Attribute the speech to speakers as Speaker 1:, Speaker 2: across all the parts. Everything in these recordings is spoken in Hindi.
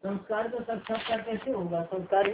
Speaker 1: संस्कार का साक्षात्कार कैसे होगा?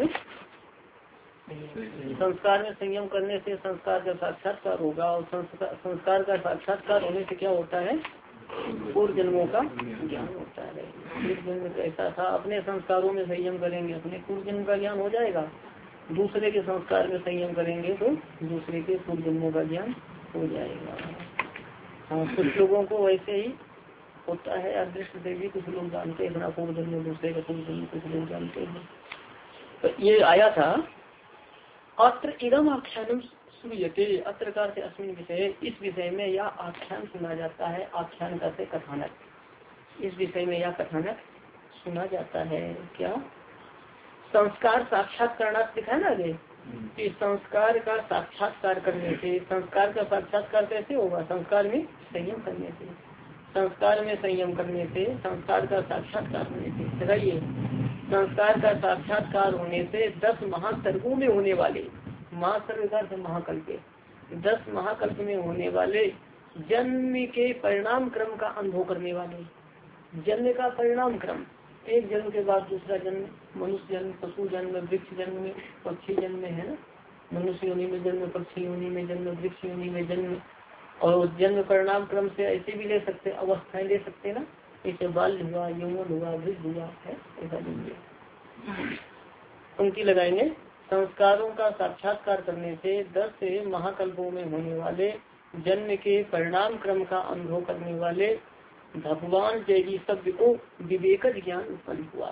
Speaker 1: संस्कार में संयम करने से संस्कार का साक्षात्कार होगा, और संस्कार का साक्षात्कार होने से क्या होता है? पूर्व जन्मों का ज्ञान होता है। पूर्व जन्म कैसा था, अपने संस्कारों में संयम करेंगे अपने पूर्व जन्म का ज्ञान हो जाएगा, दूसरे के संस्कार में संयम करेंगे तो दूसरे के पूर्व जन्मों का ज्ञान हो जाएगा। हाँ, कुछ लोगों को वैसे ही होता है, अदृष्ट देवी कुछ लोग जानते हैं अपना पूर्व जन्म, दूसरे का पूर्व जन्म कुछ लोग जानते हैं। तो ये आया था अत्र इदम आख्यानम सुयते, अत्र कार से अस्मिन विषय, इस विषय में यह आख्यान सुना जाता है। आख्यान का से कथानक, इस विषय में यह कथानक सुना जाता है। क्या संस्कार साक्षात्कार दिखा ना आगे कि संस्कार का साक्षात्कार करने से, संस्कार का साक्षात्कार कैसे होगा? संस्कार में संयम करने से, संस्कार में संयम करने से, संस्कार का साक्षात्कार होने से। लगाइए, संस्कार का साक्षात्कार होने से 10 महासर्गों में होने वाले, महासर्ग महाकल्प, 10 महाकल्प में होने वाले जन्म के परिणाम क्रम का अनुभव करने वाले, जन्म का परिणाम क्रम, एक जन्म के बाद दूसरा जन्म, मनुष्य जन्म, पशु जन्म, वृक्ष जन्म, पक्षी जन्म है ना, मनुष्य योनि में जन्म, पक्षी योनि में जन्म, वृक्ष योनि में जन्म, और जन्म परिणाम क्रम से ऐसे भी ले सकते, अवस्थाएं ले सकते ना, जैसे बाल हुआ, यौवन हुआ, वृद्ध हुआ है, ऐसा लेंगे। उनकी लगाएंगे संस्कारों का साक्षात्कार करने से 10 महाकल्पों में होने वाले जन्म के परिणाम क्रम का अनुभव करने वाले भगवान जैगी शब्द को विवेक ज्ञान उत्पन्न हुआ।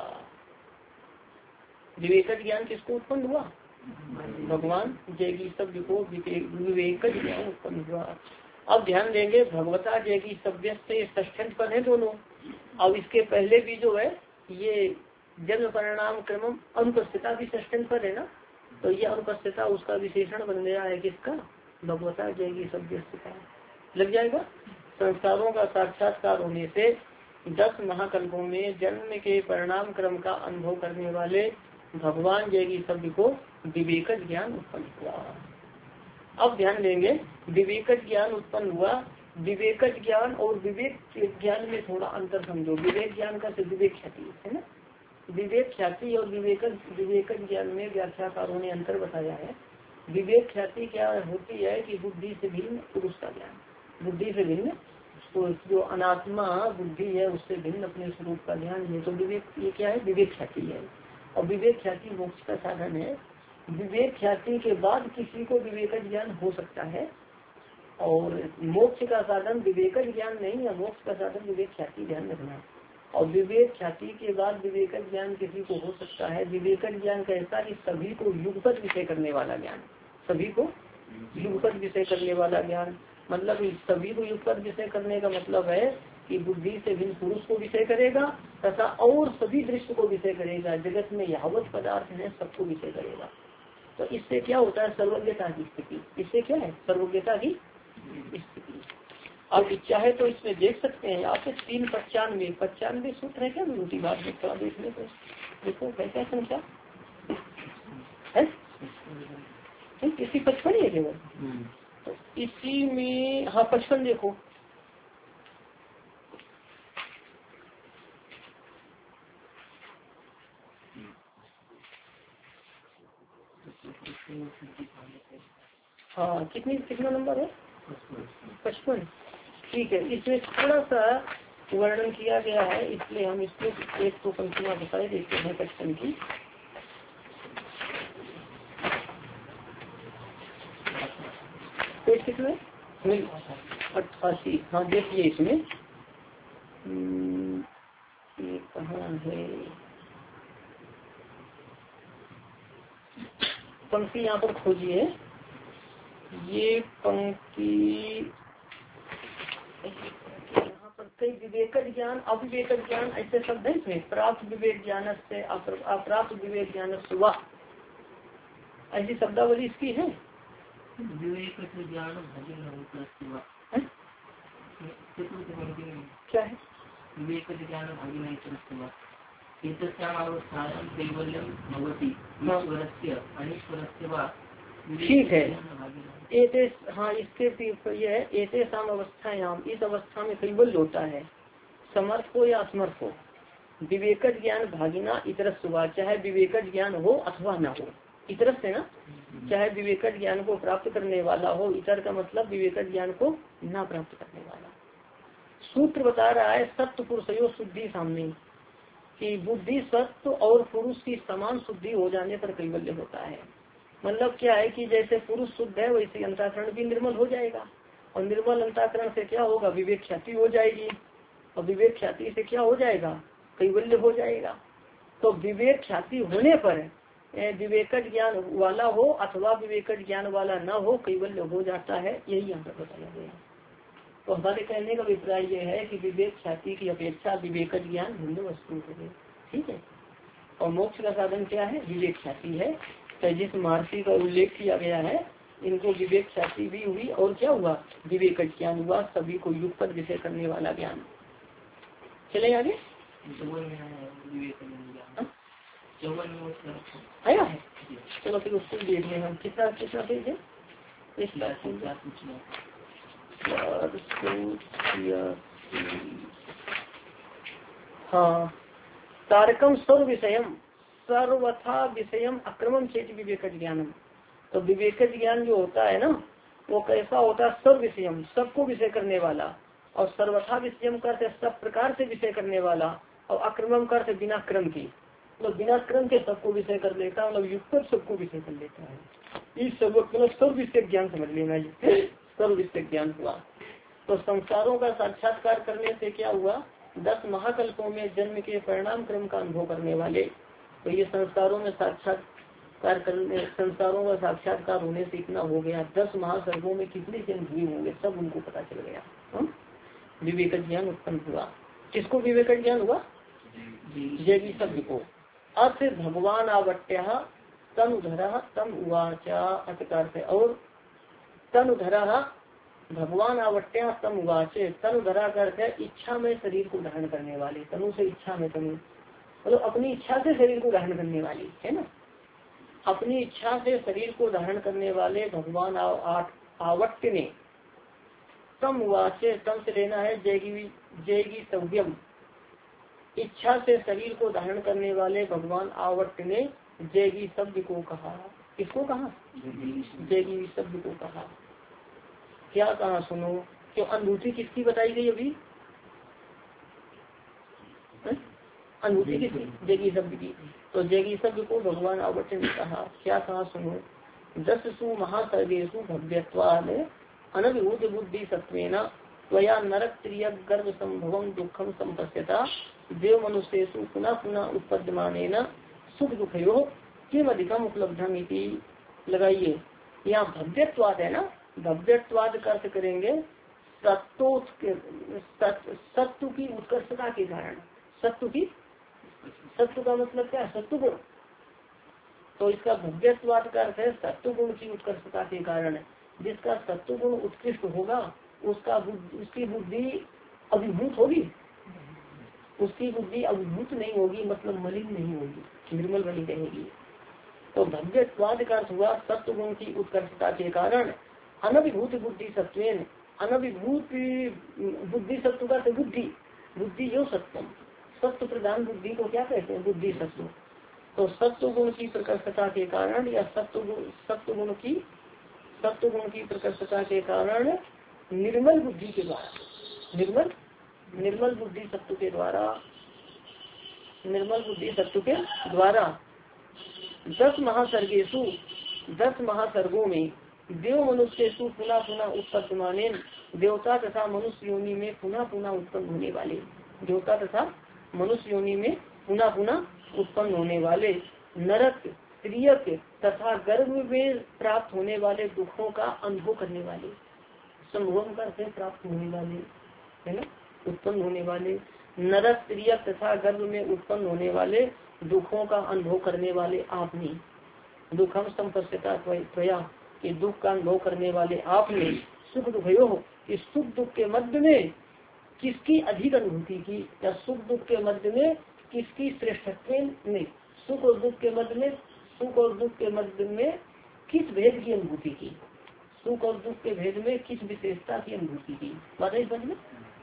Speaker 1: विवेक ज्ञान किसको उत्पन्न हुआ? भगवान जैगी शब्द को विवेक ज्ञान उत्पन्न हुआ। अब ध्यान देंगे, भगवता जैगी शब्द से षष्ठ पद है दोनों। अब इसके पहले भी जो है ये जन्म परिणाम क्रम अनुपस्थिता भी षष्ठ पद है ना, तो ये अनुपस्थिता उसका विशेषण बन गया है किसका? भगवता जैगी शब्द लग जाएगा। संस्कारों का साक्षात्कार होने से 10 महाकल्पों में जन्म के परिणाम क्रम का अनुभव करने वाले भगवान जैगी शब्द को विवेक ज्ञान उत्पन्न हुआ। अब ध्यान देंगे, विवेक ज्ञान उत्पन्न हुआ। विवेक ज्ञान और विवेक ज्ञान में थोड़ा अंतर समझो। विवेक ज्ञान का विवेक ख्याति है ना, विवेक ख्याति और विवेक ज्ञान में व्याख्याकारों ने अंतर बताया है। विवेक ख्याति क्या होती है कि बुद्धि से भिन्न पुरुष का ज्ञान, बुद्धि से भिन्न, तो जो अनात्मा बुद्धि है उससे भिन्न अपने स्वरूप का ध्यान है, तो विवेक, ये क्या है? विवेक ख्याति है। और विवेक ख्याति मोक्ष का साधन है। विवेक ख्याति के बाद किसी को विवेक ज्ञान हो सकता है, और मोक्ष का साधन विवेक ज्ञान नहीं है, मोक्ष का साधन विवेक ख्याति, ध्यान रखना। और विवेक ख्याति के बाद विवेक ज्ञान किसी को हो सकता है। विवेक ज्ञान कैसा कि सभी को युगपत विषय करने वाला ज्ञान, सभी को युगपत विषय करने वाला ज्ञान, मतलब सभी को युगपत विषय करने का मतलब है कि बुद्धि से भिन्न पुरुष को विषय करेगा तथा और सभी दृश्य को विषय करेगा, जगत में यावत पदार्थ है सबको विषय करेगा। तो इससे क्या होता है? सर्वज्ञता की स्थिति। इससे क्या है? सर्वज्ञता की स्थिति। अब इच्छा है तो इसमें देख सकते हैं आप 395 सूत्र है क्या विभूति बात में, थोड़ा देखने को देखो कैसा संख्या है, इसी 55 है केवल, तो इसी में हाँ 55 देखो। हाँ कितना नंबर है? 55। ठीक है, इसमें थोड़ा सा वर्णन किया गया है, इसलिए हम इसको एक तो पंक्तियाँ बताए देते हैं 55 की। पेज कितने? 88। हाँ देखिए इसमें ये कहाँ है पंक्ति, यहाँ पर खोजिए। ये पंक्ति यहाँ पर कई विवेक ज्ञान, अविवेक ज्ञान ऐसे शब्द है इसमें। प्राप्त विवेक ज्ञान से अप्राप्त विवेक ज्ञान से हुआ, ऐसी शब्दावली इसकी है। विवेक ज्ञान क्या है? विवेक ज्ञान ठीक है। एते, हाँ इसके यह एते शाम अवस्थायाम, इस अवस्था में कैवल्य होता है, समर्थ हो या असमर्थ हो, विवेकज ज्ञान भागिना इतरस सुवा, चाहे विवेकज ज्ञान हो अथवा न हो, इतरस है ना, चाहे विवेकज ज्ञान को प्राप्त करने वाला हो, इतर का मतलब विवेकज ज्ञान को न प्राप्त करने वाला। सूत्र बता रहा है सत्य पुरुषयो शुद्धि सामने कि बुद्धि सत्य और पुरुष की समान शुद्धि हो जाने पर कैवल्य होता है। मतलब क्या है कि जैसे पुरुष शुद्ध है वैसे अंतःकरण भी निर्मल हो जाएगा, और निर्मल अंतःकरण से क्या होगा, विवेक ख्याति हो जाएगी, और विवेक ख्याति से क्या हो जाएगा, कैवल्य हो जाएगा। तो विवेक ख्याति होने पर विवेकज ज्ञान वाला हो अथवा विवेकज ज्ञान वाला न हो, कैवल्य हो जाता है, यही यहाँ पर बताया गया। तो हमारे कहने का अभिप्राय यह है कि विवेक ख्याति की अपेक्षा विवेकज ज्ञान भिन्न वस्तु है, ठीक है। और मोक्ष का साधन क्या है, विवेक ख्याति है। तो जिस महर्षि का उल्लेख किया गया है इनको विवेक ख्याति भी हुई और क्या हुआ, विवेकज ज्ञान हुआ, सभी को युगपद विषय करने वाला ज्ञान। चले आगे आया है, चलो फिर उसको देख लें हम। कितना कितना पेज है हाँ। तारकम सर्व विषयम सर्वथा विषयम अक्रमम चेत विवेकज ज्ञानम। तो विवेकज ज्ञान जो होता है ना वो कैसा होता है, सर्व विषयम सबको विषय करने वाला, और सर्वथा विषयम करते सब प्रकार से विषय करने वाला, और अक्रमम करते बिना क्रम की, मतलब बिना क्रम के सबको विषय कर लेता है, मतलब युक्त सबको विषय कर लेता है। इस सब मतलब सर्व विषय ज्ञान समझ लेना, ये सर्व विषय ज्ञान हुआ। तो संसारों का साक्षात्कार करने से क्या हुआ, 10 महाकल्पों में जन्म के परिणाम क्रम का अनुभव करने वाले। तो ये संसारों में साक्षात्कार करने, संसारों का साक्षात्कार होने से इतना हो गया, 10 महासर्गों में कितने जन्म हुए होंगे सब उनको पता चल गया। विवेक ज्ञान उत्पन्न हुआ। किसको विवेक ज्ञान हुआ, जैवी शब्द को। अर्थ भगवान आवट्य तनुधर तम उवाचा, अर्थ से और तनुधर भगवान आवट्या तम उवाचे, तनुधरा करते इच्छा में शरीर को धारण करने वाले, तनु से इच्छा में, तनु मतलब अपनी इच्छा से शरीर को धारण करने वाली है ना, अपनी इच्छा से शरीर को धारण करने वाले भगवान आवट्य ने तम उवाचे, तम से लेना है जयगी सव्यम, इच्छा से शरीर को धारण करने वाले भगवान आवट्य ने जयगी शब्द को कहा। किसको कहा, जयगी शब्द को कहा। क्या कहा सुनो, क्यों अनुभूति किसकी बताई गई अभी, अनुभूति किसकी, जयगी शब्द की। तो जयगी शब्द को भगवान आवट्य ने कहा। क्या कहा सुनो, 10 महासर्गेषु भव्यत्वाद अनभिभूत बुद्धि सत्वेन त्वया नरक त्रियक गर्भ संभवम दुखम संपश्यता देव मनुष्येषु पुनः पुनः उत्पद्यमानेन सुख दुखयो किम अधिकम उपलब्धम इति। लगाइए यहाँ भव्यत्वाद है ना, भव्यत्वाद का अर्थ करेंगे सत्व की उत्कर्षता के कारण, सत्व की, सत्व का मतलब क्या है, सत्व गुण। तो इसका भव्यत्वाद का अर्थ है सत्व गुण की उत्कर्षता के कारण। जिसका सत्व गुण उत्कृष्ट होगा उसकी बुद्धि अभिभूत होगी, उसकी बुद्धि अभिभूत नहीं होगी, मतलब मलिन नहीं होगी, निर्मल बनी रहेगी। तो भव्यत्वाद का अर्थ हुआ सत्व गुण की उत्कर्षता के कारण अनभिभूत बुद्धि सत्वेन, अनभिभूत बुद्धि सत्व का बुद्धि, बुद्धि जो सत्यम, सत्व प्रधान बुद्धि को क्या कहते हैं, बुद्धि सत्व। तो सत्व गुण की प्रकर्षता के कारण या सत्व गुण की प्रकर्षता के कारण निर्मल बुद्धि के द्वारा, निर्मल बुद्धि सत्व के द्वारा, निर्मल बुद्धि सत्व के द्वारा 10 महासर्गेषु, 10 महासर्गों में देव मनुष्येषु पुनः पुनः उत्पद्यमाने, देवता तथा मनुष्य योनि में पुनः पुनः उत्पन्न होने वाले, देवता तथा मनुष्य योनि में पुनः पुनः उत्पन्न होने वाले, नरक त्रियक तथा गर्भ में प्राप्त होने वाले दुखों का अनुभव करने वाले, संभोग करते प्राप्त होने वाले है ना, उत्पन्न होने वाले, नरक त्रियक तथा गर्भ में उत्पन्न होने वाले दुखों का अनुभव करने वाले आपने, दुखम संपस्यता त्वया कि दुख का अनुभव करने वाले आपने, सुख दुखयो इस सुख दुख के मध्य में किसकी अधिक अनुभूति की, या सुख दुख के मध्य में किसकी श्रेष्ठत्व में, सुख और दुख के मध्य में, सुख और दुख के मध्य में किस भेद की अनुभूति की, सुख और दुख के भेद में किस विशेषता की अनुभूति की, बात है समझ में।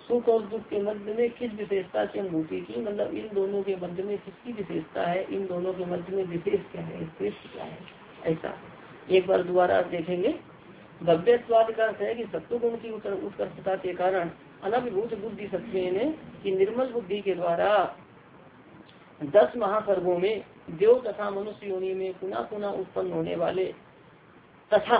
Speaker 1: सुख और दुख के मध्य में किस विशेषता की अनुभूति की, मतलब इन दोनों के मध्य में किसकी विशेषता है, इन दोनों के मध्य में विशेष क्या है, श्रेष्ठ क्या है। ऐसा एक बार दोबारा देखेंगे। भव्यत्वाद का अर्थ है कि सत्वगुण की उत्कर्षता के कारण अनभिभूत बुद्धि सत्य ने कि निर्मल बुद्धि के द्वारा 10 महासर्गों में देव तथा मनुष्य योनि में पुनः पुनः उत्पन्न होने वाले तथा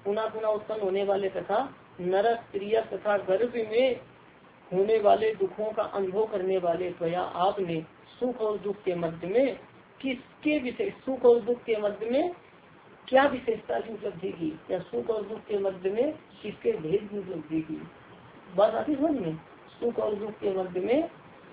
Speaker 1: नरक त्रियक तथा गर्भ में होने वाले दुखों का अनुभव करने वाले त्वया आपने सुख और दुख के मध्य में किसके विशेष, सुख और दुख के मध्य में क्या विशेषता की उपलब्धि की, या सुख और दुख के मध्य में किसके भेद की उपलब्धि की। बात आती समझ में। सुख और दुख के मध्य में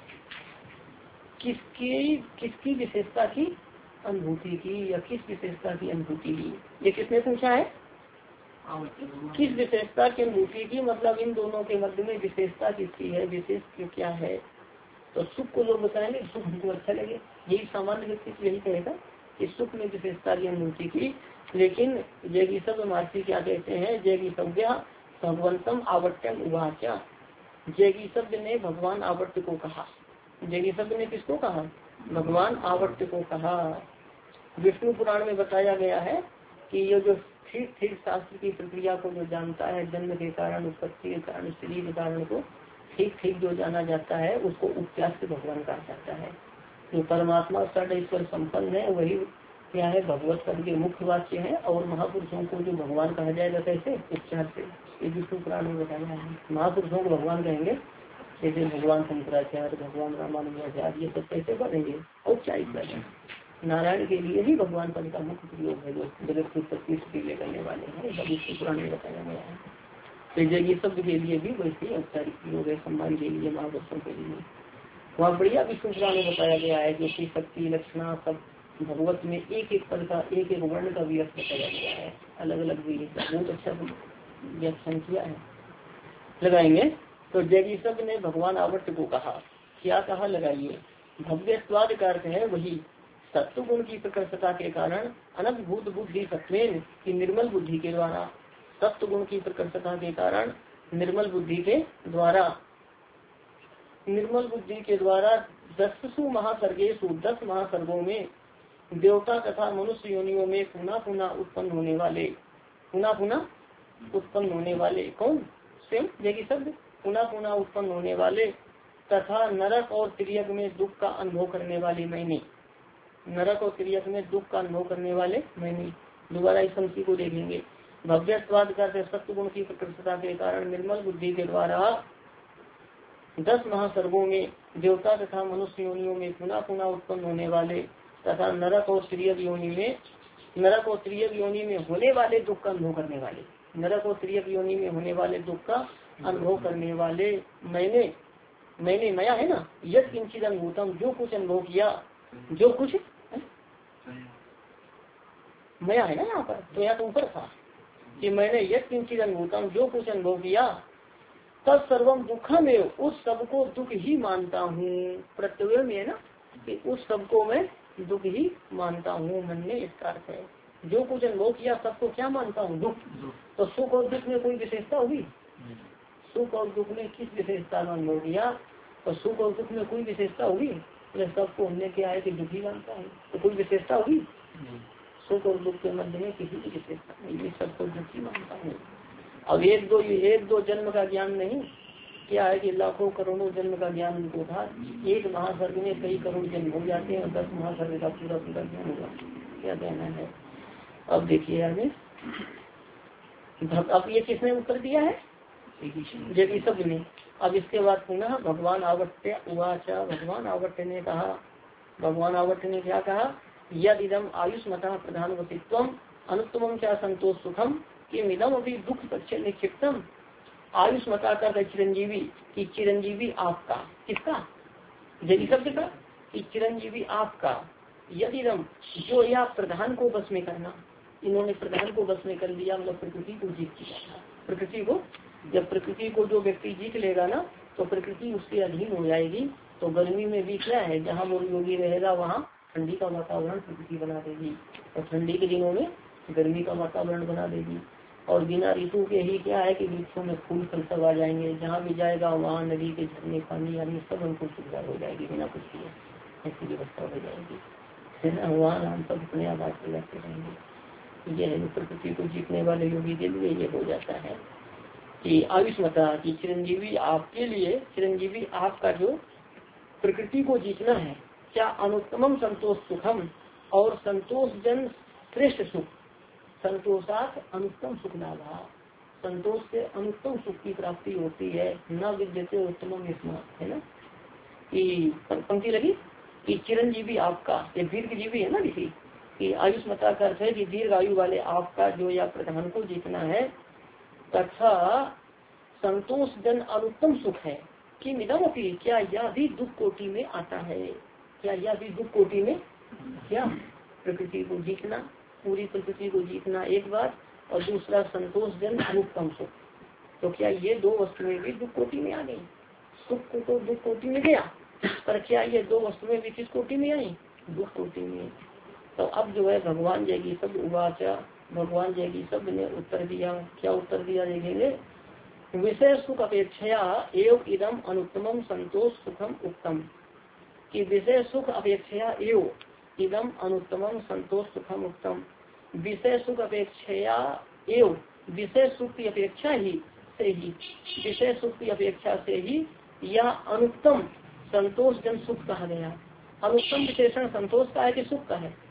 Speaker 1: किसकी विशेषता की अनुभूति की, या किस विशेषता की अनुभूति की, ये किसने पूछा है। किस विशेषता की अनुभूति की, मतलब इन दोनों के मध्य में विशेषता किसकी है, विशेष क्या है। तो सुख को लोग बताएंगे, सुख हमको अच्छा लगे, यही सामान्य व्यक्ति यही कहेगा कि सुख में विशेषता की अनुभूति की। लेकिन जैगी सब महर्षि क्या कहते हैं, जैगी सभ्या भगवंतम आवर्त्यम उवाचा। जैगी शब्द ने भगवान आवर्त्य को कहा। जैगी शब्द ने किसको कहा, भगवान आवर्त्य को कहा। विष्णु पुराण में बताया गया है कि ये जो ठीक ठीक शास्त्र की प्रक्रिया को जो जानता है, जन्म के कारण, उत्पत्ति के कारण, स्त्री के कारण को ठीक ठीक जो जाना जाता है, उसको उपचार भगवान कहा जाता है। जो परमात्मा षड ईश्वर संपन्न है वही क्या है, भगवत पद के मुख्य वाक्य है। और महापुरुषों को जो भगवान कहा जाएगा कैसे, उपचार से। ये विष्णु पुराण में बताया है। महापुरुषों को भगवान कहेंगे, जैसे भगवान शंकराचार्य, भगवान रामानुजाचार्य, ये सब कैसे बनेंगे, औपचारिक बने। नारायण के लिए ही भगवान पद का मुख्य प्रयोग है, जो जगत की उत्पत्ति के लिए करने वाले हैं, सब विष्णु पुराण में बताया गया है। तो ये शब्द के लिए भी वैसे ही औपचारिक प्रयोग है, सम्मान के लिए, महापुरुषों के लिए। वहाँ बढ़िया विष्णु पुराण में बताया गया है कि उसकी शक्ति लक्षणा सब भगवत में एक एक पद का, एक एक वर्ण का भी अर्थ बताया गया है, अलग अलग भी। बहुत अच्छा व्याख्यान किया है, लगाएंगे। तो जैगी शब्द ने भगवान आवर्त को कहा, क्या कहा, लगाइए। भव्य स्वाद का अर्थ है वही सत्व गुण की प्रकर्षता के कारण अनभिभूत बुद्धि सत्वेन की निर्मल बुद्धि के द्वारा, सत्व गुण की प्रकर्षता के कारण निर्मल बुद्धि के द्वारा, 10 महासर्गेशु 10 महासर्गों में देवता तथा मनुष्य योनियों में पुनः पुनः उत्पन्न होने वाले कौन, स्वयं जैगी शब्द, पुनः पुनः उत्पन्न होने वाले तथा नरक और त्रियक में दुख का अनुभव करने वाली मैंने, नरक और त्रियक में दुख का अनुभव करने वाले मैंने। दोबारा इस पंक्ति को देखेंगे। भव्यत्वाद का सत्य गुण की प्रकृष्टता के कारण निर्मल बुद्धि के द्वारा 10 महासर्गों में देवता तथा मनुष्य योनियों में पुनः पुनः उत्पन्न होने वाले तथा नरक और त्रियक योनि में होने वाले दुख का अनुभव करने वाले, नरक और त्रियक योनि में होने वाले दुख का अनुभव करने वाले मैंने मया है ना, यद किंचित अनुभूतम, जो कुछ अनुभव किया, जो कुछ मया है ना यहाँ पर, तो यहाँ तो ऊपर था कि मैंने यद किंचित अनुभूतम, जो कुछ अनुभव किया, तब सर्वम दुखम में, उस सब को दुख ही मानता हूँ। प्रत्यय में है ना कि उस सब को मैं दुख ही मानता हूँ, मन में इसका अर्थ है। जो कुछ अनुभव किया सबको क्या मानता हूँ, दुख। तो सुख और दुख में कोई विशेषता होगी, सुख और दुख में किस विशेषता का अनुभव किया, तो सुख और दुख में कोई विशेषता होगी, सबको हमने क्या है कि दुख ही मानता है, तो कोई विशेषता होगी। सुख और दुख के मध्य में किसी की विशेषता नहीं, सबको दुख ही मानता हूँ। अब एक दो जन्म का ज्ञान नहीं, क्या है कि लाखों करोड़ों जन्म का ज्ञान उनको था। एक महासर्ग में कई करोड़ जन्म हो जाते हैं और 10 महासर्ग का पूरा पूरा ज्ञान होगा, क्या कहना है। अब देखिए आगे, अब ये किसने उत्तर दिया है, जैगी शब्द ने। अब इसके बाद पुनः भगवान आवर्त्य उवाचा, भगवान आवर्त्य ने कहा, भगवान आवर्त्य ने क्या कहा, यद इदम आयुष्मता प्रधान वसित्वम अनुत्तमम क्या संतोष सुखम कि मिदम अभी दुख पक्ष निक्षिप्तम। आयुष्मता का चिरंजीवी, कि चिरंजीवी आपका, किसका, जैगी शब्द का, कि चिरंजीवी आपका, यदि इदम जो या प्रधान को बस में करना, इन्होंने प्रधान को बस में कर लिया, मतलब प्रकृति को जीत लिया। प्रकृति को, जब प्रकृति को जो व्यक्ति जीत लेगा ना, तो प्रकृति उसके अधीन हो जाएगी। तो गर्मी में भी क्या है, जहाँ वो योगी रहेगा वहाँ ठंडी का वातावरण प्रकृति बना देगी, और ठंडी के दिनों में गर्मी का वातावरण बना देगी। और बिना ऋतु के ही क्या है कि वृक्षों में फूल फल सब आ जाएंगे, जहाँ भी जाएगा वहाँ नदी के झरने पानी आदि सब उनको सुविधा हो जाएगी, बिना कुछ किए ऐसी व्यवस्था हो जाएगी, है ना। वहाँ हम सब अपने आवाज पे जाते रहेंगे। ये है प्रकृति को जीतने वाले योगी के लिए ये हो जाता है कि आयुष्मता की चिरंजीवी आपके लिए, चिरंजीवी आपका जो प्रकृति को जीतना है, क्या अनुत्तमम संतोष सुखम, और संतोष जन श्रेष्ठ सुख, संतोषात अनुत्तम सुख लाभा, संतोष से अनुत्तम सुख की प्राप्ति होती है, न विद्यते उत्तमम स्मार्ट, है ना। कि पंक्ति लगी कि चिरंजीवी आपका, ये दीर्घजीवी है ना किसी कि आयुष्मता का अर्थ है कि दीर्घ आयु वाले आपका जो या प्रधान को जीतना है, तथा संतोष जन अनुत्तम सुख है कि मिदमपि, क्या यह भी दुख कोटि में आता है, क्या यह भी दुख कोटि में, क्या प्रकृति को जीतना, पूरी प्रकृति को जीतना एक बात, और दूसरा संतोष जन अनुत्तम सुख, तो क्या ये दो वस्तुएं भी दुख कोटि में आ गई। सुख को तो दुख कोटि में गया, पर क्या ये दो वस्तुएं भी किस कोटि में आई, दुख कोटि में। तो अब जो है भगवान जैगी शब्द उवाचा, भगवान जैगी शब्द ने उत्तर दिया, क्या उत्तर दिया देखेंगे, विषय सुख अपेक्षया एवं इदम अनुत्तमम संतोष सुखम उत्तम, कि विषय सुख अपेक्षया एवं इदम अनुत्तमम संतोष सुखम उत्तम, विषय सुख अपेक्षया एवं, विषय सुख की अपेक्षा ही से ही, विषय सुख की अपेक्षा से ही यह अनुत्तम संतोष जन सुख कहा गया। अनुत्तम विशेषण संतोष का है कि सुख का है,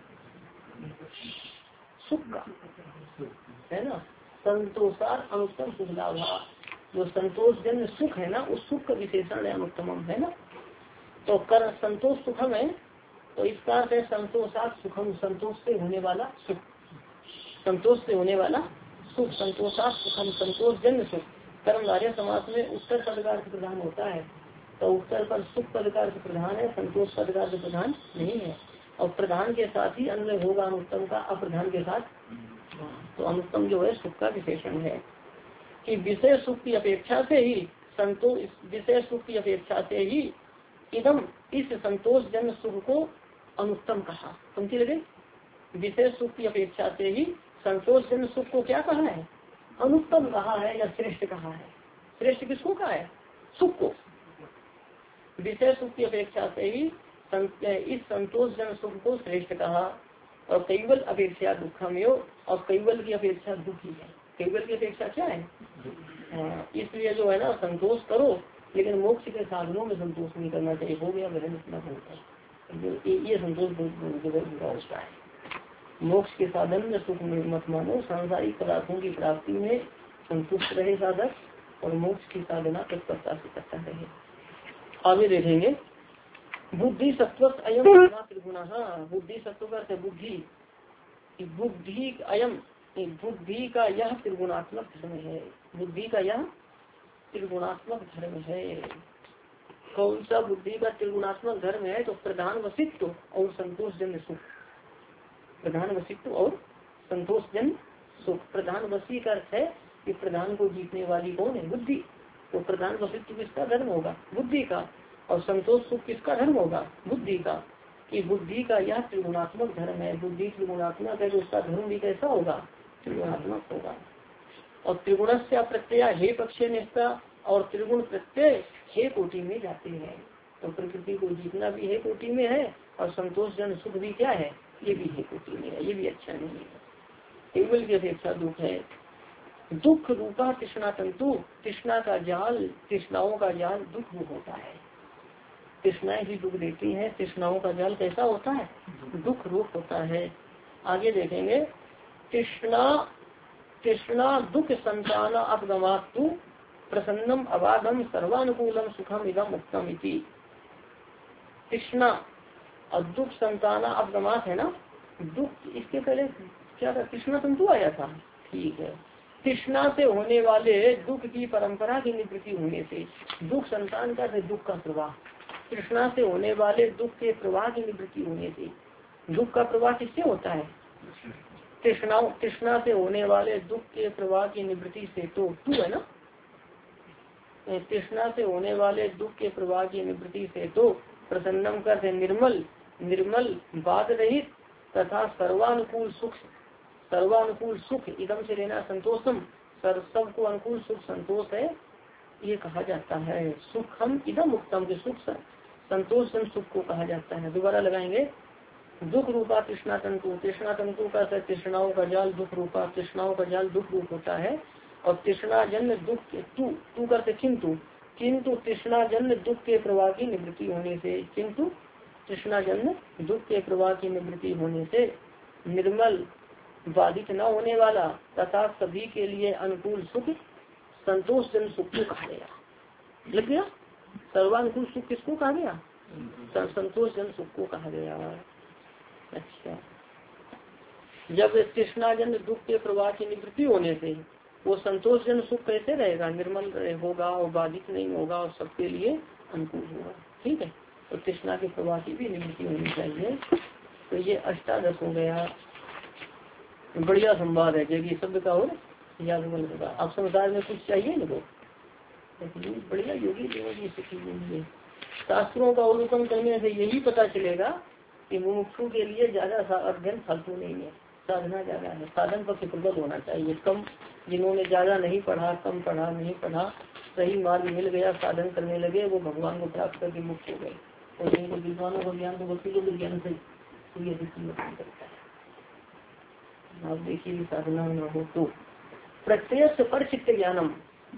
Speaker 1: सुख का है ना। संतोषार अनुत्तम सुख लाभा, जो संतोष जन सुख है ना, उस सुख का विशेषण है अनुत्तमम, है ना। तो कर संतोष सुखम है, तो इसका अर्थ है संतोषात सुखम, संतोष से होने वाला सुख, संतोष से होने वाला सुख, संतोषात सुखम, संतोष जन्य सुख। कर्मधारय समास में उत्तर पद का अर्थ प्रधान होता है, तो उत्तर पर सुख पद का अर्थ प्रधान है, संतोष पद का अर्थ प्रधान नहीं है, और प्रधान के साथ ही अन्य होगा अनुत्तम का, अप्रधान के साथ। तो अनुत्तम जो है सुख का विशेषण है कि विषय सुख की अपेक्षा से ही संतोष, विषय सुख की अपेक्षा से ही इदम, इस संतोष जन सुख को अनुत्तम कहा। समझी लगे, विषय सुख की अपेक्षा से ही संतोष जन सुख को क्या कहा है, अनुत्तम कहा है, या श्रेष्ठ कहा है। श्रेष्ठ किसको कहा है, सुख को। विषय सुख की अपेक्षा से ही इस संतोष जन सुख को श्रेष्ठ कहा, और कैवल अपेक्षा दुखम यो, और कैवल की अपेक्षा दुख ही है। कैवल की अपेक्षा क्या है, इसलिए जो है ना संतोष करो, लेकिन मोक्ष के साधनों में संतोष नहीं करना चाहिए, हो गया वह इतना होता है, ये संतोष बुरा होता है। मोक्ष के साधन में सुख मत मानो, सांसारिक पदार्थों की प्राप्ति में संतुष्ट रहे साधक, और मोक्ष की साधना तत्परता से करता रहे। आगे देखेंगे, बुद्धि सत्व अयम त्रिगुण, बुद्धि सत्व का बुद्धि, बुद्धि अयम, बुद्धि का यह त्रिगुणात्मक धर्म है, बुद्धि का यह त्रिगुणात्मक धर्म है। कौन सा बुद्धि का त्रिगुणात्मक धर्म है, तो प्रधान वसित्व और संतोष जन्य सुख, प्रधान वसित्व और संतोष जन्य सुख। प्रधान वसी का अर्थ है कि प्रधान को जीतने वाली कौन है, बुद्धि, तो प्रधान वसित्व किसका धर्म होगा, बुद्धि का, और संतोष सुख किसका धर्म होगा, बुद्धि का। कि बुद्धि का यह त्रिगुणात्मक धर्म है, बुद्धि त्रिगुणात्मक है तो उसका धर्म भी कैसा होगा, त्रिगुणात्मक होगा। और त्रिगुण से प्रत्यय हे पक्षे निष्ठा, और त्रिगुण प्रत्यय हे कोटि में जाते हैं, तो प्रकृति को जीतना भी हे कोटि में है, और संतोष जन सुख भी क्या है, ये भी हे कोटि में है, ये भी अच्छा नहीं है, केवल की अपेक्षा दुख है। दुख रूपा तृष्णा तंतु, तृष्णा का जाल, तृष्णाओं का जाल दुख रूप होता है, तृष्णाएं ही दुख देती हैं, तृष्णाओं का जाल कैसा होता है, दुख रूप होता है। आगे देखेंगे, तृष्णा दुख संतान अपगमास्तु प्रसन्नम अबाधम सर्वानुकूलम सुखम इदम उत्तम इति। तृष्णा और दुख संतान अपगमात है ना, दुख इसके पहले क्या था, तृष्णा तंतु आया था, ठीक है। तृष्णा से होने वाले दुख की परंपरा की निवृत्ति होने से, दुख संतान का है दुख का प्रवाह, तृष्णा से होने वाले दुख के प्रवाह की निवृत्ति होने से, दुख का प्रवाह किससे होता है, तृष्णा से होने वाले दुख के प्रवाह की निवृत्ति से, तो तू है ना, तृष्णा से होने वाले दुख के प्रवाह की निवृत्ति से, तो प्रसन्नम करते निर्मल, निर्मल बाध रहित तथा सर्वानुकूल सुख, सर्वानुकूल सुख इदम से लेना संतोषम, सबको अनुकूल सुख संतोष है ये कहा जाता है। सुखम इदम उत्तम के सुख संतोष सुख को कहा जाता है। दोबारा लगाएंगे, दुख रूपा तृष्णा तंतु, तृष्णा तंतु का तृष्णाओं का जाल दुख रूपा, तृष्णाओं का जाल दुख रूप होता है। और तृष्णा जन्य दुख तू करते किंतु तृष्णा जन्य दुख के प्रवाह की निवृत्ति होने से, किंतु तृष्णा जन्य दुख के प्रवाह की निवृत्ति होने से निर्मल बाधित न होने वाला तथा सभी के लिए अनुकूल सुख संतोष जन सुख को कहा गया। लग गया, सर्वानुकूल सुख किसको कहा गया? संतोष जन सुख को कहा गया। अच्छा, जब तृष्णा जन दुख के प्रवाह की निवृत्ति होने से वो संतोष जन सुख कैसे रहेगा? निर्मल होगा और बाधित नहीं होगा और सबके लिए अनुकूल होगा। ठीक है, तो तृष्णा के प्रवाह की भी निवृत्ति होनी चाहिए। तो ये अष्टादश हो गया। बढ़िया संवाद है जबकि शब्द का और याद होगा। अब संसार में कुछ चाहिए ना वो बढ़िया योगी देवगी सीखी है। शास्त्रों का अवलोकन करने से यही पता चलेगा कि मुमुक्षु के लिए ज्यादा अध्ययन फालतू नहीं है, साधना ज्यादा है। साधन पर प्रबल होना चाहिए। कम जिन्होंने ज्यादा नहीं पढ़ा, कम पढ़ा, नहीं पढ़ा, सही मार्ग मिल गया, साधन करने लगे, वो भगवान को प्राप्त करके मुक्त हो गए। और जिनको विद्वानों को ज्ञान, तो वकीलों के ज्ञान से करता है। आप देखिए साधना न हो तो प्रत्यक्ष पर चित्त ज्ञानम,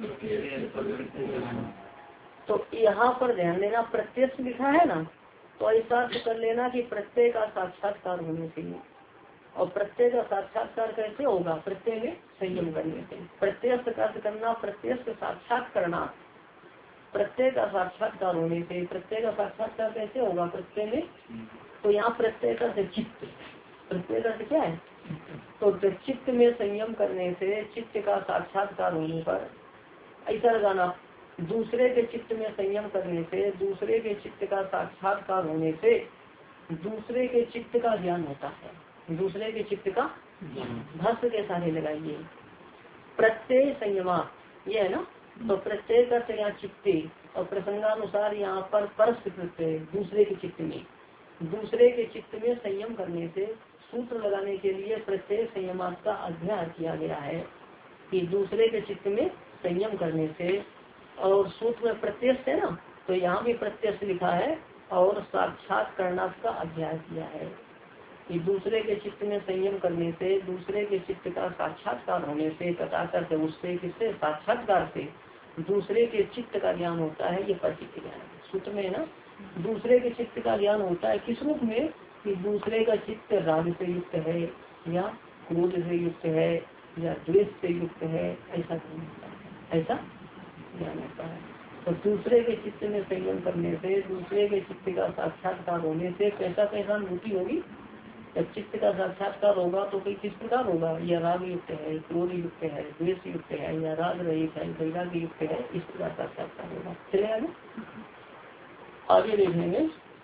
Speaker 1: तो यहाँ पर ध्यान देना, प्रत्यक्ष लिखा है ना, तो ऐसा कर लेना कि प्रत्यय का साक्षात्कार होने चाहिए। और प्रत्यय का साक्षात्कार कैसे होगा? प्रत्यय में संयम करने से। प्रत्यक्ष का अर्थ करना, प्रत्यक्ष साक्षात करना, प्रत्यय का साक्षात्कार होने से। प्रत्यय का साक्षात्कार कैसे होगा? प्रत्यय में, तो यहाँ प्रत्यय का चित्त, प्रत्यय का क्या है? तो चित्त में संयम करने से, चित्त का साक्षात्कार होने पर, ऐसा लगाना, दूसरे के चित्त में संयम करने से, दूसरे के चित्त का साक्षात्कार होने से दूसरे के चित्त का ज्ञान होता है। दूसरे के चित्त का भस्म के सारे लगाइए। प्रत्यय संयमा ये है ना, तो प्रत्यय का यहाँ चित्ते और प्रसंगानुसार यहाँ पर परस्पर प्रत्यय दूसरे के चित्त में, दूसरे के चित्त में संयम करने से सूत्र लगाने के लिए प्रत्यय संयमा का अध्ययन किया गया है कि दूसरे के चित्त में संयम करने से। और सूत्र में प्रत्यक्ष है ना, तो यहाँ भी प्रत्यक्ष लिखा है और साक्षात करना का अध्याय किया है कि दूसरे के चित्त में संयम करने से, दूसरे के चित्त का साक्षात्कार होने से, तथा करते उससे किससे साक्षात्कार से दूसरे के चित्त का ज्ञान होता है। ये परचित्त ज्ञान सूत्र में है ना, दूसरे के चित्त का ज्ञान होता है किस रूप में? कि दूसरे का चित्त राग से युक्त है या क्रोध से युक्त है या द्वेष से युक्त है, ऐसा ज्ञान होता है, ऐसा ज्ञान होता है। तो दूसरे के चित्त में संयम करने से, दूसरे के चित्त का साक्षात्कार होने से कैसा कैसा अनुभूति होगी? जब चित्त का साक्षात्कार होगा तो कोई किस प्रकार होगा? या राग युक्त है, क्रोध युक्त है, द्वेष युक्त है, या राग रहित है, वैराग युक्त है, इस प्रकार साक्षात्कार होगा। चले आगे देखेंगे।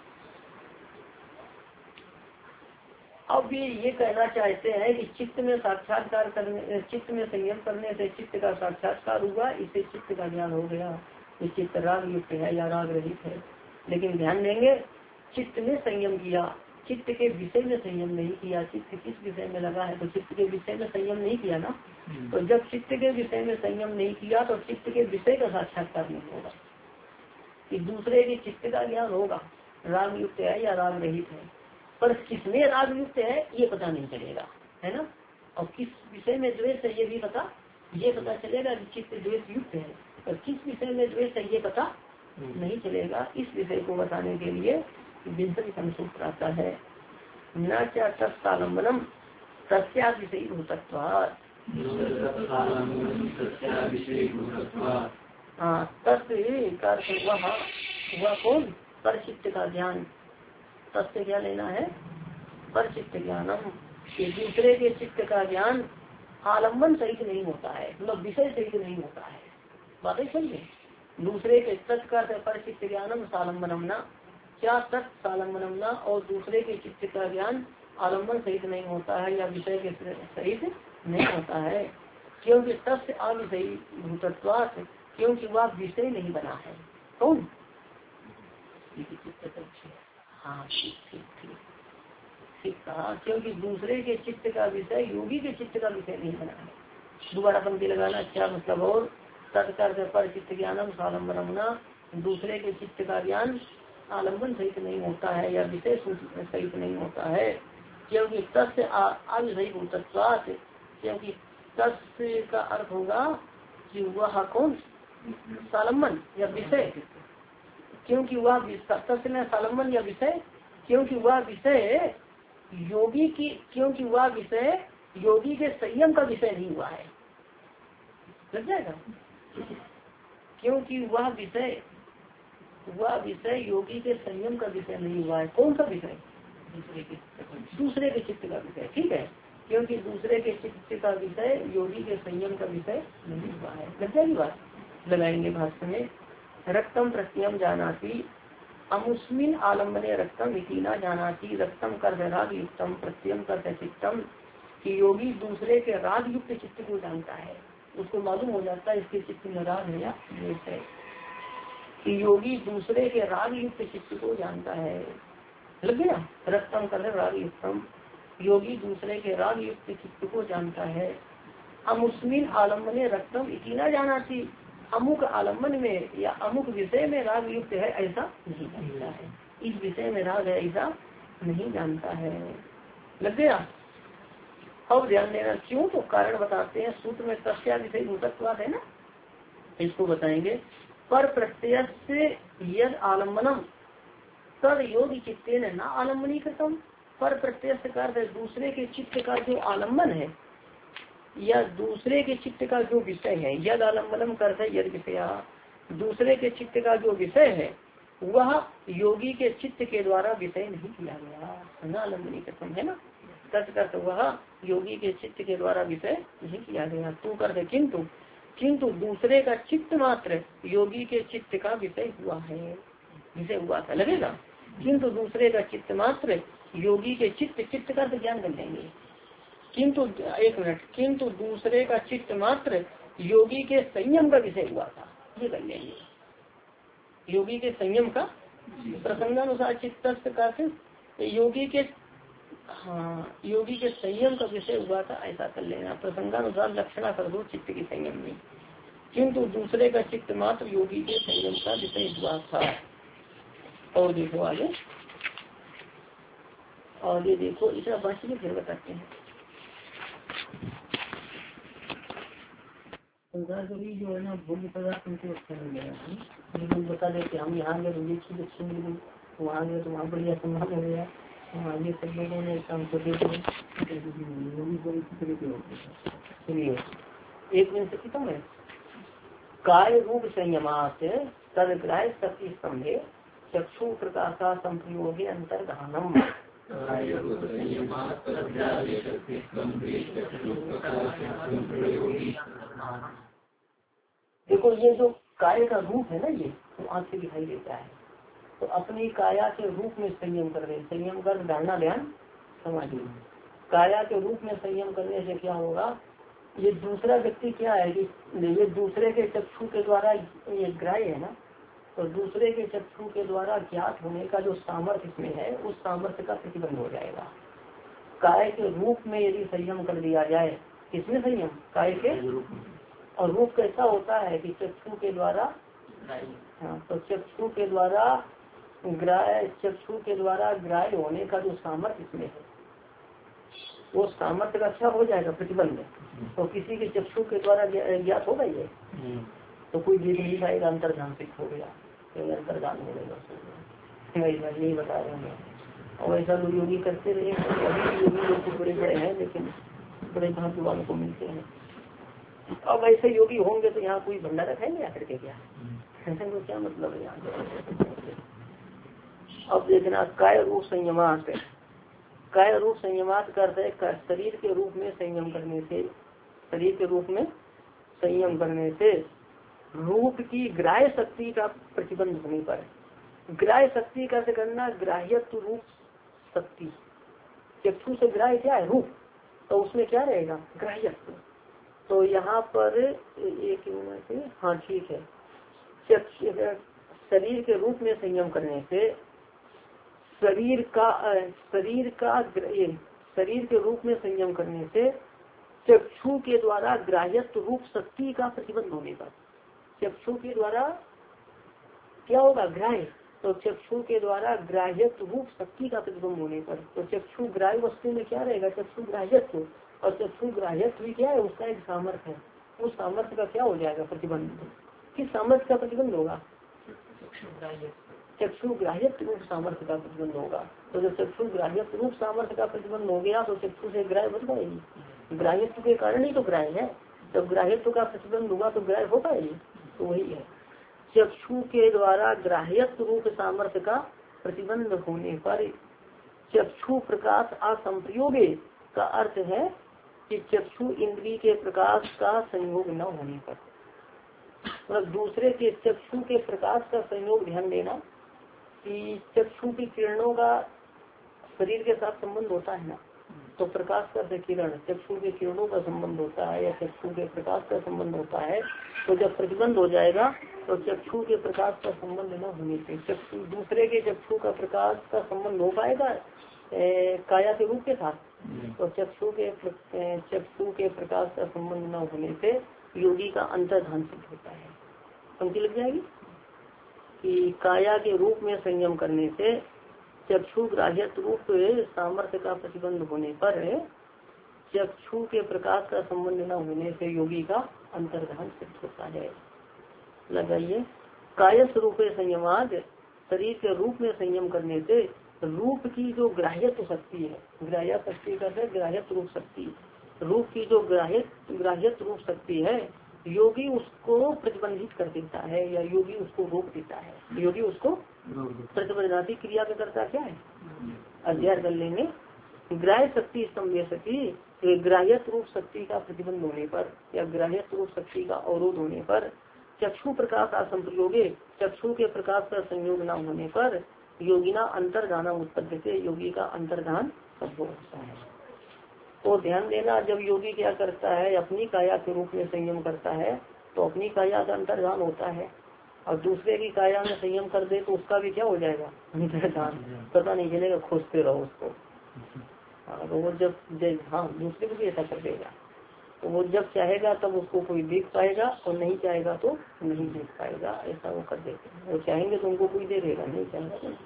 Speaker 1: अब ये कहना चाहते हैं कि चित्त में साक्षात्कार करने, चित्त में संयम करने से चित्त का साक्षात्कार हुआ, इससे चित्त का ज्ञान हो गया। ये चित्त राग युक्त है या राग रहित है। लेकिन ध्यान देंगे, चित्त में संयम किया, चित्त के विषय में संयम नहीं किया। चित्त किस विषय में लगा है? तो चित्त के विषय में संयम नहीं किया ना। तो जब चित्त के विषय में संयम नहीं किया तो चित्त के विषय का साक्षात्कार नहीं होगा। कि दूसरे के चित्त का ज्ञान होगा, राग युक्त है या राग रहित है, पर किसमें राग युक्त है ये पता नहीं चलेगा, है ना। और किस विषय में द्वेष है ये भी ये पता चलेगा कि चित्त द्वेष युक्त है, पर किस विषय में द्वेष है ये पता नहीं चलेगा। इस विषय को बताने के लिए विंशति सूत्र आता है। न क्या तत्सालंबनम तस्या विषयी भूतत्वात्। हाँ, तत्व वह कौन? परचित्त का ज्ञान। तत्व क्या लेना है? परचित्त ज्ञानम, कि दूसरे के चित्त का ज्ञान आलम्बन सहित नहीं होता है, मतलब विषय सहित नहीं होता है। बातें समझे? दूसरे के तत्व का परचित्त ज्ञानम सालंबनम न, क्या तत्सालंबनम न, और दूसरे के चित्त का ज्ञान आलम्बन सहित नहीं होता है या विषय के सहित नहीं होता है। क्योंकि तस्य अविषयी भूतत्वात्, क्योंकि वह विषय नहीं बना है। कौन? हाँ, ठीक ठीक ठीक ठीक। कहा क्योंकि दूसरे के चित्त का विषय योगी के चित्त का विषय नहीं बना है। दोबारा पंक्ति लगाना क्या मतलब, और तत्कर्थ पर चित्त ज्ञानम सालंबनम न, दूसरे के चित्त का ज्ञान आलम्बन सहित नहीं होता है या विषय सहित नहीं होता है, क्योंकि तस्य अविषयी भूतत्वात्, क्योंकि तस्य का अर्थ होगा कि वह कौन सालंबन या विषय, क्योंकि वह तस्य में सालंबन या विषय, क्योंकि वह विषय योगी की, क्योंकि वह विषय योगी के संयम का विषय नहीं हुआ है। लग जाएगा, क्योंकि वह विषय योगी के संयम का विषय नहीं हुआ है। कौन सा विषय? दूसरे के चित्त का विषय। ठीक है, क्योंकि दूसरे के चित्त का विषय योगी के संयम का विषय नहीं हुआ है। लग जाएगी बात, लगाएंगे भाष्य में। रक्तम प्रत्ययम जानाति अमुस्मिन आलम्बने रक्तम इति न जानाति, रक्तम कर राग युक्तम प्रत्ययम कर चित्तम, कि योगी दूसरे के राग युक्त चित्त को जानता है, उसको मालूम हो जाता है इसके चित्त में राग है या द्वेष है, कि योगी दूसरे के राग युक्त चित्त को जानता है। लग गया, रक्तम कर राग युक्तम, योगी दूसरे के राग युक्त चित्त को जानता है। अमुस्मिन आलम्बने रक्तम इति न जानाति, अमुक आलम्बन में या अमुक विषय में राग युक्त है ऐसा नहीं जानता है, इस विषय में राग है ऐसा नहीं जानता है। लग गया। अब ध्यान देना, क्यों, तो कारण बताते हैं। सूत्र में तस्या विषय भूतत्वात् है ना, इसको बताएंगे। पर प्रत्यय से यद आलम्बनम तद योगी चित्ते न आलम्बनी कृतम, पर प्रत्यय से दूसरे के चित्त का जो आलम्बन है या दूसरे के चित्त का जो विषय है, यद आलम्बनम करते यद विषय, दूसरे के चित्त का जो विषय है वह योगी के चित्त के द्वारा विषय नहीं किया गया, न आलम्बनी कृतम है ना, तत्कर्थ वह योगी के चित्त के द्वारा विषय नहीं किया गया। तू करते किंतु दूसरे का चित्त मात्र योगी के चित्त का विषय हुआ है, विषय हुआ था। लगेगा, किंतु दूसरे का चित्त मात्र योगी के चित्त का ज्ञान कर लेंगे, किंतु एक मिनट, किंतु दूसरे का चित्त मात्र योगी के संयम का विषय हुआ था, ये कर लेंगे। योगी के संयम का प्रसंगानुसार चित्त का योगी के, हाँ, योगी के संयम का विषय हुआ था ऐसा कर लेना। प्रसंगानुसार लक्षणा कर दो चित्त की संयम में, किंतु दूसरे का चित्त मात्र योगी के संयम का विषय हुआ था। और देखो आगे, और ये देखो इतना भाष्य में फिर बताते हैं। जो है ना भोग्य पदार्थ उनको अच्छा नहीं लगा, बता देते हम यहाँ गए वहाँ गए तो वहाँ बढ़िया सम्मान हो गया, ये सब लोगों ने काम को देख सुनिए। एक मिनट से खत्म है। काय रूप संयमात तदग्राह शक्ति स्तंभे चक्षु प्रकाशा संप्रयोगे अंतर्धानम। देखो ये जो काय का रूप है ना, ये तो आँख से दिखाई देता है, तो अपनी काया के रूप में संयम कर रहे, संयम कर धारणा ध्यान समाधि, काया के रूप में संयम करने से क्या होगा, ये दूसरा व्यक्ति क्या है कि ये दूसरे के चक्षु के द्वारा ये ग्राह्य है ना, तो दूसरे के चक्षु के द्वारा ज्ञात होने का जो सामर्थ्य इसमें है उस सामर्थ्य का प्रतिबंध हो जाएगा। काय के रूप में यदि संयम कर दिया जाए, किसमें संयम, काय के, और रूप कैसा होता है कि चक्षु के द्वारा, हाँ, तो चक्षु के द्वारा ग्राह्य होने का जो सामर्थ्य इसमें है वो सामर्थ्य का अच्छा हो जाएगा प्रतिबंध। तो किसी के चक्षु के द्वारा ज्ञात होगा ये, तो कोई भेद नहीं पाएगा, अंतर्धान सिद्ध हो गया, अंतर्धान हो गएगा, यही बता रहे हैं। और ऐसा लोग योगी करते रहे, अभी योगी लोग तो बड़े बड़े हैं लेकिन बड़े भाग्य वालों को मिलते हैं। अब ऐसे योगी होंगे तो यहाँ कोई भंडारा खाएंगे आकर के, क्या तो क्या मतलब है यहाँ। अब देखना, काय रूप संयमात, काय रूप संयमात करते शरीर के रूप में संयम करने से, शरीर के रूप में संयम करने से रूप की ग्राह्य शक्ति का प्रतिबंध होने पर, ग्राह्य शक्ति का करना ग्राह्यत्व रूप शक्ति, चक्षु से ग्राह्य क्या है रूप, तो उसमें क्या रहेगा ग्राह्यत्व। तो यहाँ पर एक मिनट, हाँ ठीक है, शरीर के रूप में संयम करने से शरीर के रूप में संयम करने से चक्षु के द्वारा ग्राह्यत्व रूप शक्ति का प्रतिबंध होने पर, चक्षु के द्वारा क्या होगा, ग्राह्य, तो चक्षु के द्वारा ग्राह्यत्व रूप शक्ति का प्रतिबंध होने पर, तो चक्षु ग्राह्य वस्तु में क्या रहेगा, चक्षु ग्राह्यत्व, और चक्षु ग्राह्यत्व भी क्या है, उसका एक सामर्थ्य है, उस सामर्थ्य का क्या हो जाएगा, प्रतिबंध। किस सामर्थ्य का प्रतिबंध होगा, चक्षु ग्राह्यत्व रूप सामर्थ्य का प्रतिबंध होगा। तो जब चक्षु ग्राह्यत्व रूप सामर्थ्य का प्रतिबंध हो गया तो चक्षु से ग्राह्य बच पाएगी, ग्राह्यत्व के कारण ही तो ग्राह्य है, जब ग्राह्यत्व का प्रतिबंध होगा तो ग्राह्य हो पाएगी, तो वही है। चक्षु के द्वारा ग्राह्यत्व रूप सामर्थ्य का प्रतिबंध होने पर चक्षु प्रकाश असंप्रयोगे का अर्थ है कि चक्षु इंद्रिय के प्रकाश का संयोग न होने पर, मतलब दूसरे के चक्षु के प्रकाश का संयोग, ध्यान देना कि चक्षु की किरणों का शरीर के साथ संबंध होता है ना, तो प्रकाश का किरण, चक्षु के किरणों का संबंध होता है या चक्षु के प्रकाश का संबंध होता है, तो जब प्रतिबंध हो जाएगा तो चक्षु के प्रकाश का संबंध न होने से चक्षु दूसरे के चक्षु का प्रकाश का संबंध हो पाएगा काया के रूप के साथ, तो चक्षु के प्रकाश का संबंध न होने से योगी का अंतर्धान सिद्ध होता है। पंक्ति लग जाएगी कि काया के रूप में संयम करने से चक्षु ग्राह्यत्व रूप सामर्थ्य का प्रतिबंध होने पर चक्षु के प्रकाश का संबंध न होने से योगी का अंतर्धान सिद्ध होता है। लगाइए, काय स्वरूप संयमाद, शरीर के रूप में संयम करने से रूप की जो ग्राह्यत्व शक्ति है, ग्राह्य शक्ति का है ग्राह्यत्व रूप शक्ति, रूप की जो ग्राह्यत्व रूप शक्ति है योगी उसको प्रतिबंधित कर देता है या योगी उसको रोक देता है, योगी उसको प्रतिबंधाती क्रिया का करता क्या है, अध्ययन कर लेंगे। ग्राह्य शक्ति स्तंभ सती, ग्राह्यत्व रूप शक्ति का प्रतिबंध होने पर या ग्राह्यत्व रूप शक्ति का अवरोध होने पर चक्षु प्रकाश असंप्रयोगे, चक्षु के प्रकाश का संयोग न होने पर योगिना अंतर्धान उत्पत्ति से योगी का अंतर्धान संभव होता है। तो ध्यान देना, जब योगी क्या करता है, अपनी काया के रूप में संयम करता है तो अपनी काया का अंतर्धान होता है, और दूसरे की काया में संयम कर दे तो उसका भी क्या हो जाएगा, अंतर्धान। पता नहीं चलेगा, खोजते रहो उसको। तो वो जब दूसरे को भी ऐसा कर देगा, तो वो जब चाहेगा तब उसको कोई देख पाएगा और नहीं चाहेगा तो नहीं देख पाएगा, ऐसा वो कर देते हैं। वो चाहेंगे तो उनको कोई देखेगा, नहीं चाहेगा तो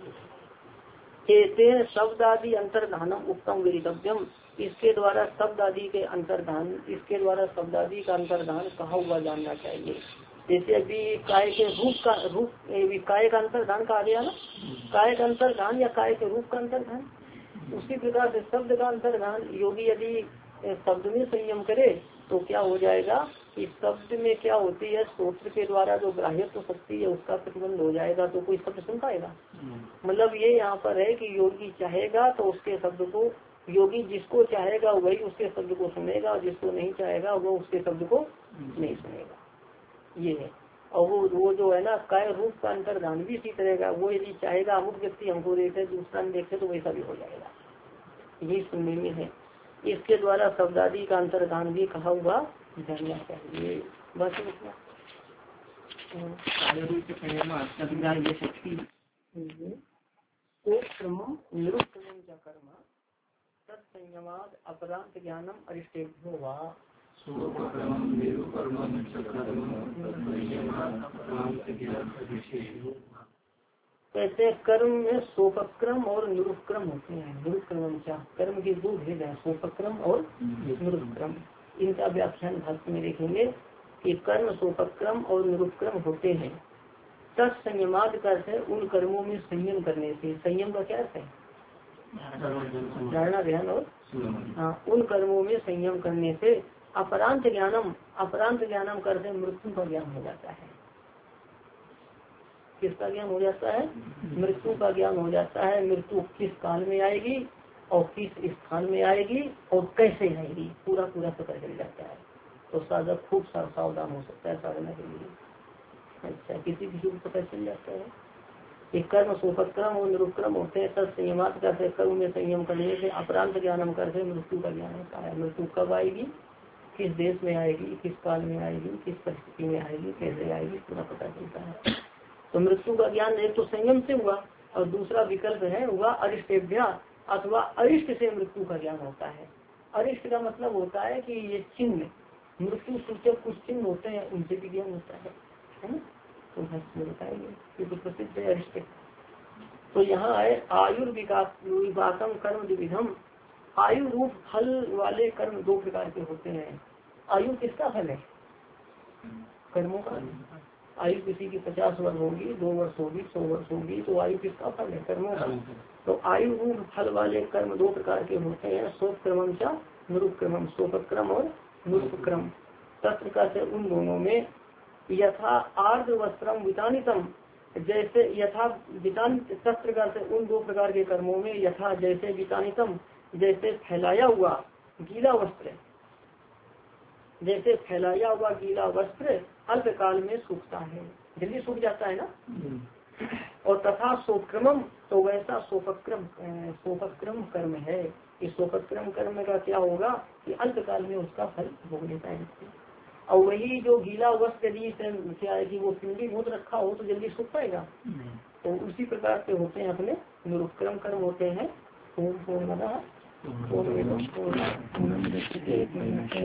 Speaker 1: नहीं। शब्द आदि अंतर्धानम उत्तम विदितव्यम, इसके द्वारा शब्द आदि के अंतर्धान, इसके द्वारा शब्द आदि का अंतर्धान कहा हुआ जानना चाहिए। जैसे अभी काय के रूप काय का अंतर्धान कहा गया ना, काय का अंतर्धान या काय के रूप का अंतर्धान, उसी प्रकार से शब्द का अंतर्धान योगी यदि शब्द में संयम करे तो क्या हो जाएगा कि शब्द में क्या होती है, सूत्र के द्वारा जो ग्राह्यत्व शक्ति है उसका प्रतिबंध हो जाएगा, तो कोई शब्द सुन पाएगा। मतलब ये यहाँ पर है कि योगी चाहेगा तो उसके शब्द को, योगी जिसको चाहेगा वही उसके शब्द को सुनेगा, और जिसको नहीं चाहेगा वो उसके शब्द को नहीं सुनेगा, ये है। और वो जो है ना काय रूप का अंतर्धान भी इसी तरह का, वो यदि चाहेगा अमुक व्यक्ति हमको देखे दूसरा नहीं देखे तो वैसा भी हो जाएगा, यही सुनने में है। इसके द्वारा शब्दादि का अंतर्धान भी कहा हुआ जानना चाहिए। बस शक्ति कर्म तत्संयमाद अपरांत ज्ञानम अरिष्टेभ्यो वा, कहते कर्म में सोपक्रम और निरुपक्रम होते हैं। निरुपक्रम क्या, कर्म की दो भेद है, सोपक्रम और निरुपक्रम। इनका व्याख्यान भाष्य में देखेंगे कि कर्म सोपक्रम और निरुपक्रम होते हैं। तत्संयमाद का अर्थ है उन कर्मों में संयम करने से, संयम का क्या अर्थ है, धारणा ध्यान, और उन कर्मों में संयम करने से अपरांत ज्ञानम, अपरांत ज्ञानम करते मृत्यु का ज्ञान हो जाता है। किसका ज्ञान हो जाता है, मृत्यु का ज्ञान हो जाता है। मृत्यु किस काल में आएगी और किस स्थान में आएगी और कैसे आएगी, पूरा पूरा पता चल जाता है। तो साधक खूब सावधान हो सकता है साधना के लिए। अच्छा, किसी को पता चल जाता है कि कर्म सोपक्रम और निरुपक्रम होते हैं। तब संयमात करते कर्म में संयम करने से अपरांत ज्ञानम करते मृत्यु का ज्ञान होता है। मृत्यु कब आएगी, किस देश में आएगी, किस काल में आएगी, किस परिस्थिति में आएगी, कैसे आएगी, पूरा पता चलता है। तो मृत्यु का ज्ञान एक तो संयम से हुआ और दूसरा विकल्प है वह अरिष्टेभ्या अथवा अरिष्ट से मृत्यु का ज्ञान होता है। अरिष्ट का मतलब होता है कि ये चिन्ह मृत्यु सूचक कुछ चिन्ह होते हैं उनसे भी ज्ञान होता है ना। तो बताएंगे ये तो प्रसिद्ध है अरिष्ट। तो यहाँ है आयुर्विकासम कर्म द्विविधम। आयु रूप फल वाले कर्म दो प्रकार के होते हैं। आयु किसका फल है? कर्मों का। आयु किसी की 50 वर्ष होगी, 2 वर्ष होगी, 100 वर्ष होगी, तो आयु किसका फल है? कर्मों का। तो आयु रूप फल वाले कर्म दो प्रकार के होते हैं, सोपक्रम या निरुपक्रम। सोपक्रम और निरुपक्रम। तत्र का से उन दोनों में यथा आर्द्र वस्त्रम वितानितम, जैसे यथा वितानित शस्त्र का से उन दो प्रकार के कर्मों में यथा जैसे वितानितम जैसे फैलाया हुआ गीला वस्त्र, जैसे फैलाया हुआ गीला वस्त्र अल्पकाल में सूखता है, जल्दी सूख जाता है ना। और तथा सोपक्रम तो वैसा सोपक्रम कर्म है। इस सोपक्रम कर्म का क्या होगा कि अल्पकाल में उसका फल भोग लेता है। और वही जो गीला वस्त्र यदि क्या है कि वो पिंडी भूत रखा हो तो जल्दी सूख पाएगा। तो उसी प्रकार से होते हैं अपने निरुपक्रम कर्म होते हैं।